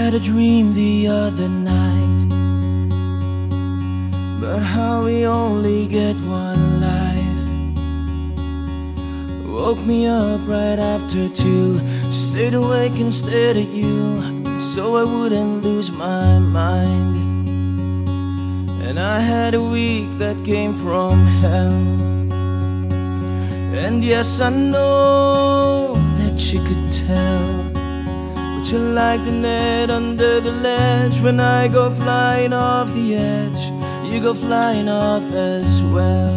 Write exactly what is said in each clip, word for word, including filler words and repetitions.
had a dream the other night about how we only get one life. Woke me up right after two, stayed awake and stared at you so I wouldn't lose my mind. And I had a week that came from hell. And yes, I know that you could tell, but you're like the net under the ledge. When I go flying off the edge, you go flying off as well.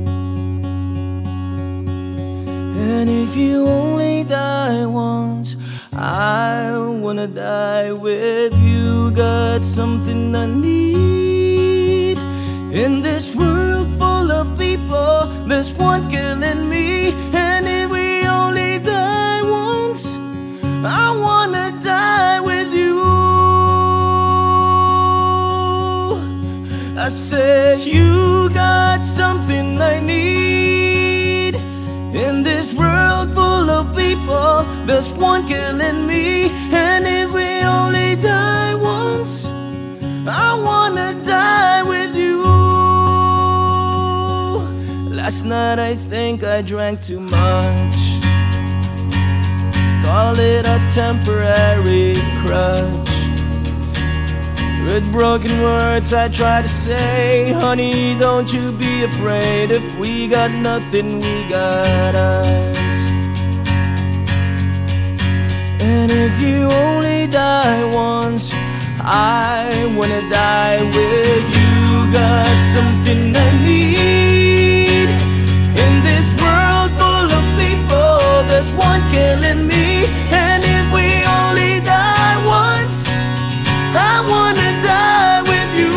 And if you only die once, I wanna die with you. Got something I need in this world full of people. There's one killing me, and if we only die once, I wanna die with you. I said you got something I need in this world full of people. There's one killing me, and if we only die once, I wanna die with you. Last night I think I drank too much. Call it a temporary crutch. With broken words I try to say, honey, don't you be afraid. If we got nothing, we got us. And if you only die once, I wanna die with you. Got something I need in this world full of people. There's one killing me, and if we only die once, I wanna die with you.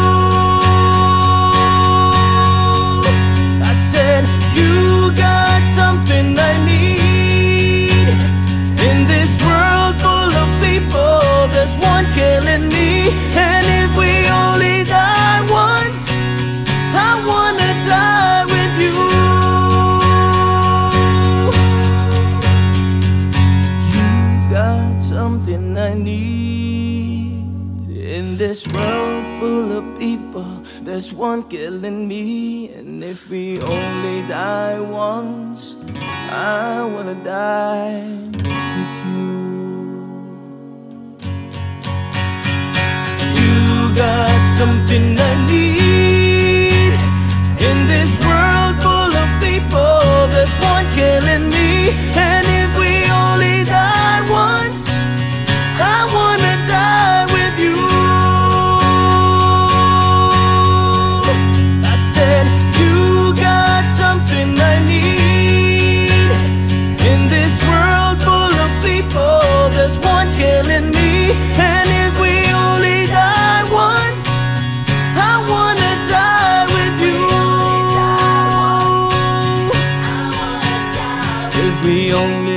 I said you got something I need in this world full of people. There's one killing me, and if we only die once, I wanna die with you. You got something I need in this world full of people. There's one killing me, and if we only die once, I wanna die with you. You got something I need in this world full of people. There's one killing me, and if we only die once, I wanna die with you. I said you got something I need in this world full of people. There's one killing me, and if we only die once, I wanna die with you. If we only